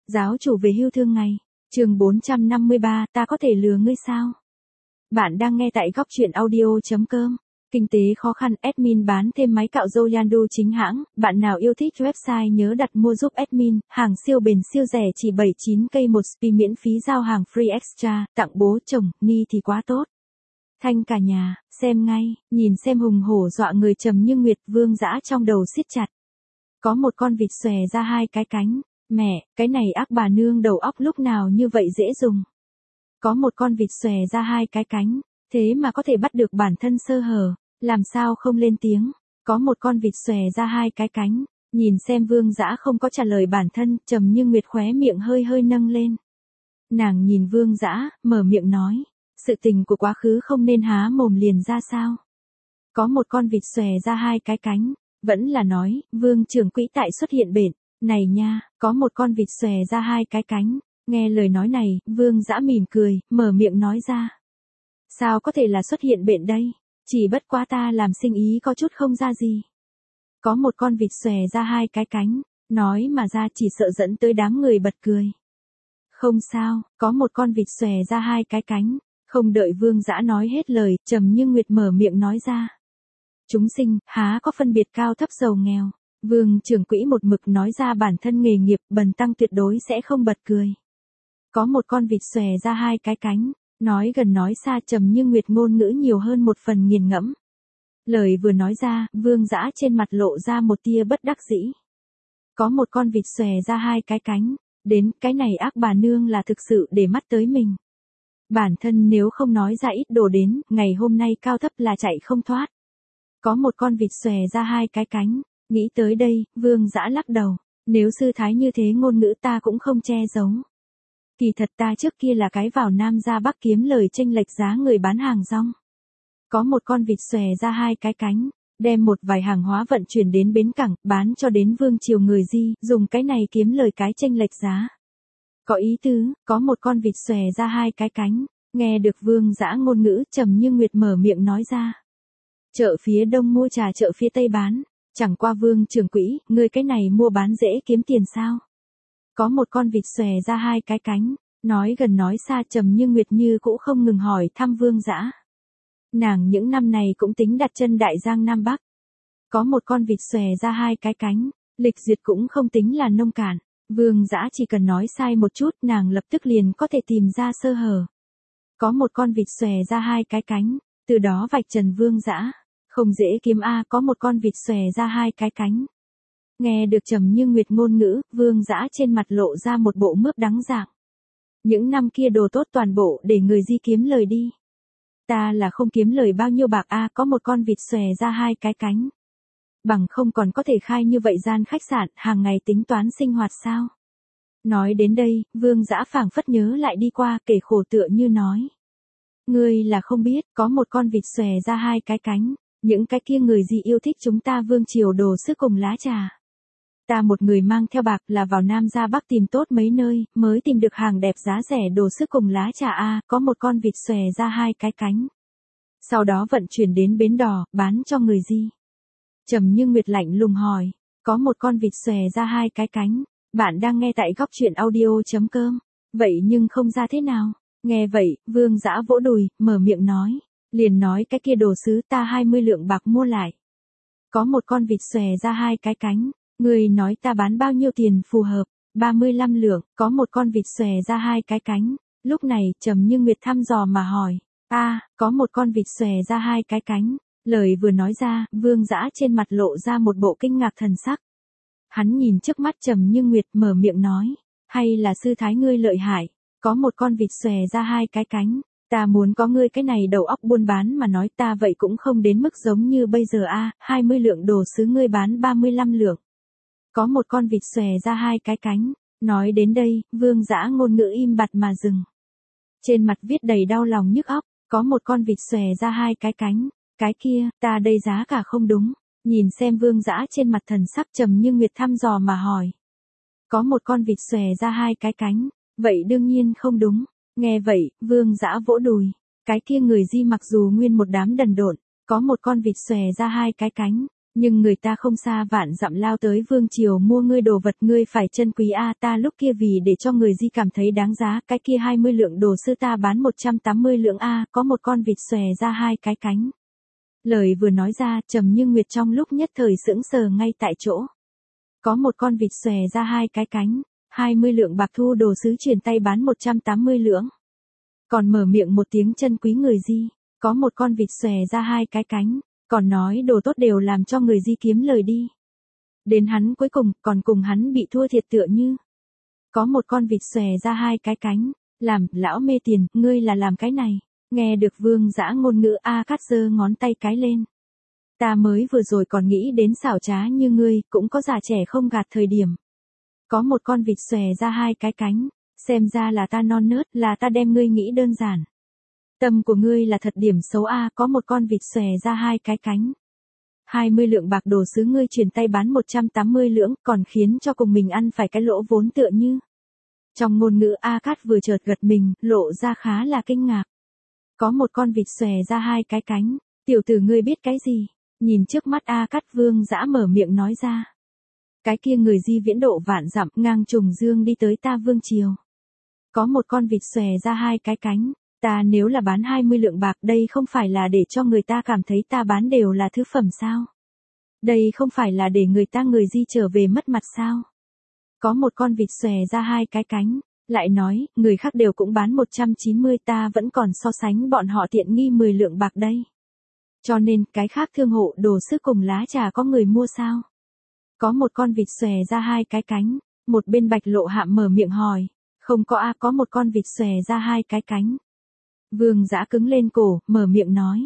Giáo chủ về hưu thương ngày. Chương 453, ta có thể lừa ngươi sao? Bạn đang nghe tại góc truyện audio.com. Kinh tế khó khăn, admin bán thêm máy cạo râu Yandu chính hãng. Bạn nào yêu thích website nhớ đặt mua giúp admin. Hàng siêu bền siêu rẻ chỉ 79k một spi, miễn phí giao hàng free extra. Tặng bố chồng, ni thì quá tốt. Thanh cả nhà, xem ngay, nhìn xem hùng hổ dọa người trầm như nguyệt, Vương Dã trong đầu siết chặt. Có một con vịt xòe ra hai cái cánh. Mẹ, cái này ác bà nương đầu óc lúc nào như vậy dễ dùng. Có một con vịt xòe ra hai cái cánh, thế mà có thể bắt được bản thân sơ hở, làm sao không lên tiếng. Có một con vịt xòe ra hai cái cánh, nhìn xem Vương Dã không có trả lời bản thân, trầm như nguyệt khóe miệng hơi hơi nâng lên. Nàng nhìn Vương Dã, mở miệng nói, sự tình của quá khứ không nên há mồm liền ra sao. Có một con vịt xòe ra hai cái cánh, vẫn là nói, Vương trưởng quỹ tại xuất hiện bển. Này nha, có một con vịt xòe ra hai cái cánh. Nghe lời nói này, Vương Dã mỉm cười, mở miệng nói ra. Sao có thể là xuất hiện bển đây? Chỉ bất quá ta làm sinh ý có chút không ra gì. Có một con vịt xòe ra hai cái cánh, nói mà ra chỉ sợ dẫn tới đám người bật cười. Không sao, có một con vịt xòe ra hai cái cánh. Không đợi Vương Dã nói hết lời, trầm như nguyệt mở miệng nói ra. Chúng sinh, há có phân biệt cao thấp giàu nghèo. Vương trưởng quỹ một mực nói ra bản thân nghề nghiệp, bần tăng tuyệt đối sẽ không bật cười. Có một con vịt xòe ra hai cái cánh, nói gần nói xa, trầm như nguyệt ngôn ngữ nhiều hơn một phần nghiền ngẫm. Lời vừa nói ra, Vương Dã trên mặt lộ ra một tia bất đắc dĩ. Có một con vịt xòe ra hai cái cánh, đến cái này ác bà nương là thực sự để mắt tới mình. Bản thân nếu không nói ra ít đồ đến, ngày hôm nay cao thấp là chạy không thoát. Có một con vịt xòe ra hai cái cánh. Nghĩ tới đây, Vương Dã lắc đầu, nếu sư thái như thế ngôn ngữ ta cũng không che giấu. Kỳ thật ta trước kia là cái vào Nam ra Bắc kiếm lời chênh lệch giá người bán hàng rong. Có một con vịt xòe ra hai cái cánh, đem một vài hàng hóa vận chuyển đến bến cảng, bán cho đến vương triều người Di, dùng cái này kiếm lời cái chênh lệch giá. Có ý tứ, có một con vịt xòe ra hai cái cánh, nghe được Vương Dã ngôn ngữ, trầm như nguyệt mở miệng nói ra. Chợ phía đông mua trà, chợ phía tây bán. Chẳng qua Vương trưởng quỹ, ngươi cái này mua bán dễ kiếm tiền sao? Có một con vịt xòe ra hai cái cánh, nói gần nói xa, trầm như nguyệt như cũ không ngừng hỏi thăm Vương Dã. Nàng những năm này cũng tính đặt chân Đại Giang Nam Bắc. Có một con vịt xòe ra hai cái cánh, lịch duyệt cũng không tính là nông cạn. Vương Dã chỉ cần nói sai một chút, nàng lập tức liền có thể tìm ra sơ hở. Có một con vịt xòe ra hai cái cánh, từ đó vạch trần Vương Dã. Không dễ kiếm a, có một con vịt xòe ra hai cái cánh. Nghe được trầm như nguyệt ngôn ngữ, Vương Dã trên mặt lộ ra một bộ mướp đắng dạng. Những năm kia đồ tốt toàn bộ để người Di kiếm lời đi. Ta là không kiếm lời bao nhiêu bạc a, có một con vịt xòe ra hai cái cánh. Bằng không còn có thể khai như vậy gian khách sạn, hàng ngày tính toán sinh hoạt sao? Nói đến đây, Vương Dã phảng phất nhớ lại đi qua, kể khổ tựa như nói. Ngươi là không biết, có một con vịt xòe ra hai cái cánh. Những cái kia người Gì yêu thích chúng ta vương triều đồ sức cùng lá trà. Ta một người mang theo bạc là vào Nam ra Bắc tìm tốt mấy nơi, mới tìm được hàng đẹp giá rẻ đồ sức cùng lá trà a, có một con vịt xòe ra hai cái cánh. Sau đó vận chuyển đến bến đò, bán cho người Gì. Trầm như nguyệt lạnh lùng hỏi, có một con vịt xòe ra hai cái cánh, bạn đang nghe tại góc truyện audio.com, vậy nhưng không ra thế nào? Nghe vậy, Vương Dã vỗ đùi, mở miệng nói. Liền nói cái kia đồ sứ ta 20 lượng bạc mua lại. Có một con vịt xòe ra hai cái cánh, người nói ta bán bao nhiêu tiền phù hợp, 35 lượng, có một con vịt xòe ra hai cái cánh. Lúc này, trầm như nguyệt thăm dò mà hỏi, có một con vịt xòe ra hai cái cánh. Lời vừa nói ra, Vương Dã trên mặt lộ ra một bộ kinh ngạc thần sắc. Hắn nhìn trước mắt trầm như nguyệt, mở miệng nói, hay là sư thái ngươi lợi hại, có một con vịt xòe ra hai cái cánh. Ta muốn có ngươi cái này đầu óc buôn bán mà nói, ta vậy cũng không đến mức giống như bây giờ a, 20 lượng đồ sứ ngươi bán 35 lượng. Có một con vịt xòe ra hai cái cánh. Nói đến đây, Vương Dã ngôn ngữ im bặt mà dừng. Trên mặt viết đầy đau lòng nhức óc, có một con vịt xòe ra hai cái cánh. Cái kia, ta đây giá cả không đúng. Nhìn xem Vương Dã trên mặt thần sắc trầm như nguyệt thăm dò mà hỏi. Có một con vịt xòe ra hai cái cánh. Vậy đương nhiên không đúng. Nghe vậy, Vương Dã vỗ đùi. Cái kia người Di mặc dù nguyên một đám đần độn, có một con vịt xòe ra hai cái cánh, Nhưng người ta không xa vạn dặm lao tới vương triều mua ngươi đồ vật, ngươi phải trân quý a. Ta lúc kia vì để cho người Di cảm thấy đáng giá, cái kia 20 lượng đồ sứ ta bán 180 lượng a. Có một con vịt xòe ra hai cái cánh. Lời vừa nói ra, Trầm Như Nguyệt trong lúc nhất thời sững sờ ngay tại chỗ. Có một con vịt xòe ra hai cái cánh, 20 lượng bạc thu đồ sứ chuyển tay bán 180 lượng. Còn mở miệng một tiếng trân quý người Di, có một con vịt xòe ra hai cái cánh, còn nói đồ tốt đều làm cho người Di kiếm lời đi. Đến hắn cuối cùng, còn cùng hắn bị thua thiệt tựa như. Có một con vịt xòe ra hai cái cánh, làm, lão mê tiền, ngươi là làm cái này. Nghe được Vương Dã ngôn ngữ, A Cát giơ ngón tay cái lên. Ta mới vừa rồi còn nghĩ đến xảo trá như ngươi, cũng có già trẻ không gạt thời điểm. Có một con vịt xòe ra hai cái cánh, xem ra là ta non nớt, là ta đem ngươi nghĩ đơn giản. Tâm của ngươi là thật điểm xấu a. Có một con vịt xòe ra hai cái cánh. 20 lượng bạc đồ sứ ngươi chuyển tay bán 180 lượng, còn khiến cho cùng mình ăn phải cái lỗ vốn tựa như. Trong ngôn ngữ A Cát vừa chợt gật mình, lộ ra khá là kinh ngạc. Có một con vịt xòe ra hai cái cánh, tiểu tử ngươi biết cái gì? Nhìn trước mắt A Cát, Vương Dã mở miệng nói ra. Cái kia người Di viễn độ vạn dặm ngang trùng dương đi tới ta vương triều. Có một con vịt xòe ra hai cái cánh, ta nếu là bán 20 lượng bạc, đây không phải là để cho người ta cảm thấy ta bán đều là thứ phẩm sao? Đây không phải là để người ta người Di trở về mất mặt sao? Có một con vịt xòe ra hai cái cánh, lại nói, người khác đều cũng bán 190, ta vẫn còn so sánh bọn họ tiện nghi 10 lượng bạc đây. Cho nên, cái khác thương hộ đồ sứ cùng lá trà có người mua sao? Có một con vịt xòe ra hai cái cánh, một bên Bạch Lộ Hạm mở miệng hỏi, không có a. Có một con vịt xòe ra hai cái cánh. Vương Dã cứng lên cổ, mở miệng nói,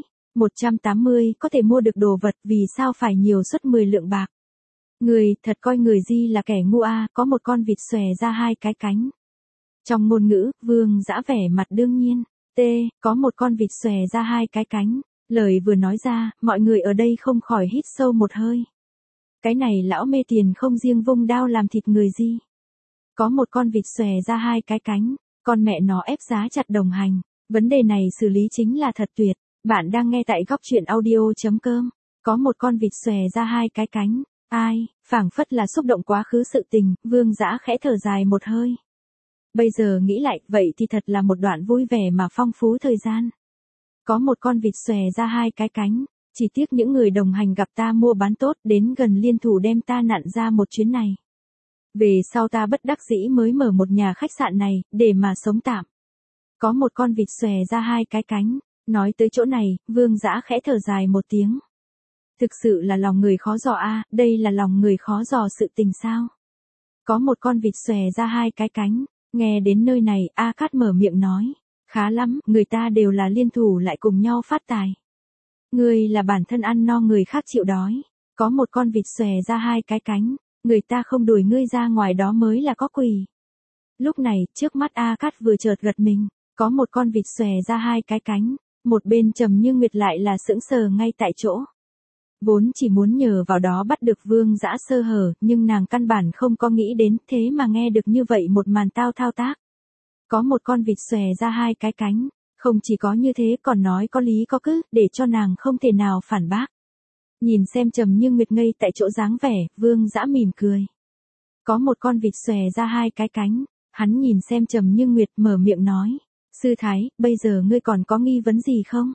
180 có thể mua được đồ vật, vì sao phải nhiều suất 10 lượng bạc? Người thật coi người Di là kẻ ngu a. Có một con vịt xòe ra hai cái cánh. Trong ngôn ngữ, Vương Dã vẻ mặt đương nhiên, có một con vịt xòe ra hai cái cánh. Lời vừa nói ra, mọi người ở đây không khỏi hít sâu một hơi. Cái này lão mê tiền không riêng vung đao làm thịt người Di. Có một con vịt xòe ra hai cái cánh, con mẹ nó ép giá chặt đồng hành. Vấn đề này xử lý chính là thật tuyệt. Bạn đang nghe tại góc truyện audio.com. Có một con vịt xòe ra hai cái cánh. Ai, phảng phất là xúc động quá khứ sự tình, Vương Dã khẽ thở dài một hơi. Bây giờ nghĩ lại, vậy thì thật là một đoạn vui vẻ mà phong phú thời gian. Có một con vịt xòe ra hai cái cánh, chỉ tiếc những người đồng hành gặp ta mua bán tốt, đến gần liên thủ đem ta nặn ra một chuyến này. Về sau ta bất đắc dĩ mới mở một nhà khách sạn này, để mà sống tạm. Có một con vịt xòe ra hai cái cánh, nói tới chỗ này, Vương Dã khẽ thở dài một tiếng. Thực sự là lòng người khó dò a. Đây là lòng người khó dò sự tình sao? Có một con vịt xòe ra hai cái cánh, nghe đến nơi này, A Cát mở miệng nói, khá lắm, người ta đều là liên thủ lại cùng nhau phát tài. Ngươi là bản thân ăn no người khác chịu đói. Có một con vịt xòe ra hai cái cánh, người ta không đuổi ngươi ra ngoài đó mới là có quỷ. Lúc này, trước mắt A Cát vừa chợt gật mình, có một con vịt xòe ra hai cái cánh, một bên Trầm Như Nguyệt lại là sững sờ ngay tại chỗ. Vốn chỉ muốn nhờ vào đó bắt được Vương Dã sơ hở, nhưng nàng căn bản không có nghĩ đến, thế mà nghe được như vậy một màn thao tác. Có một con vịt xòe ra hai cái cánh, không chỉ có như thế còn nói có lý có cứ, để cho nàng không thể nào phản bác. Nhìn xem Trầm Như Nguyệt ngây tại chỗ dáng vẻ, Vương Dã mỉm cười. Có một con vịt xòe ra hai cái cánh, hắn nhìn xem Trầm Như Nguyệt mở miệng nói, sư thái, bây giờ ngươi còn có nghi vấn gì không?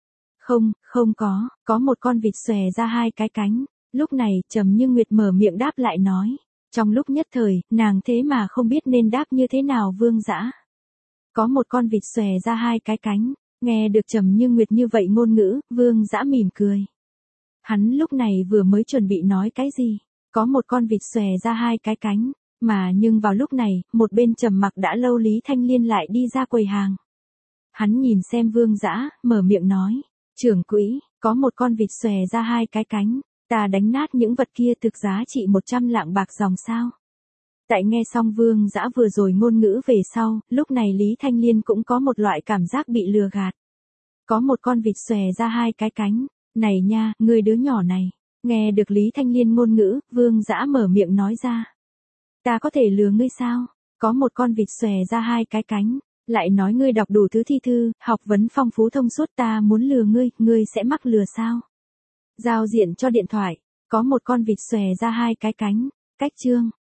Không có một con vịt xòe ra hai cái cánh. Lúc này, Trầm Như Nguyệt mở miệng đáp lại nói. Trong lúc nhất thời, nàng thế mà không biết nên đáp như thế nào Vương Dã. Có một con vịt xòe ra hai cái cánh, nghe được Trầm Như Nguyệt như vậy ngôn ngữ, Vương Dã mỉm cười. Hắn lúc này vừa mới chuẩn bị nói cái gì, có một con vịt xòe ra hai cái cánh, mà nhưng vào lúc này, một bên trầm mặc đã lâu Lý Thanh Liên lại đi ra quầy hàng. Hắn nhìn xem Vương Dã, mở miệng nói, trưởng quỹ, có một con vịt xòe ra hai cái cánh, ta đánh nát những vật kia thực giá trị 100 lạng bạc dòng sao. Tại nghe xong Vương Dã vừa rồi ngôn ngữ về sau, lúc này Lý Thanh Liên cũng có một loại cảm giác bị lừa gạt. Có một con vịt xòe ra hai cái cánh, này nha, ngươi đứa nhỏ này. Nghe được Lý Thanh Liên ngôn ngữ, Vương Dã mở miệng nói ra. Ta có thể lừa ngươi sao? Có một con vịt xòe ra hai cái cánh, lại nói ngươi đọc đủ thứ thi thư, học vấn phong phú thông suốt, ta muốn lừa ngươi, ngươi sẽ mắc lừa sao? Giao diện cho điện thoại, Có một con vịt xòe ra hai cái cánh. Cách chương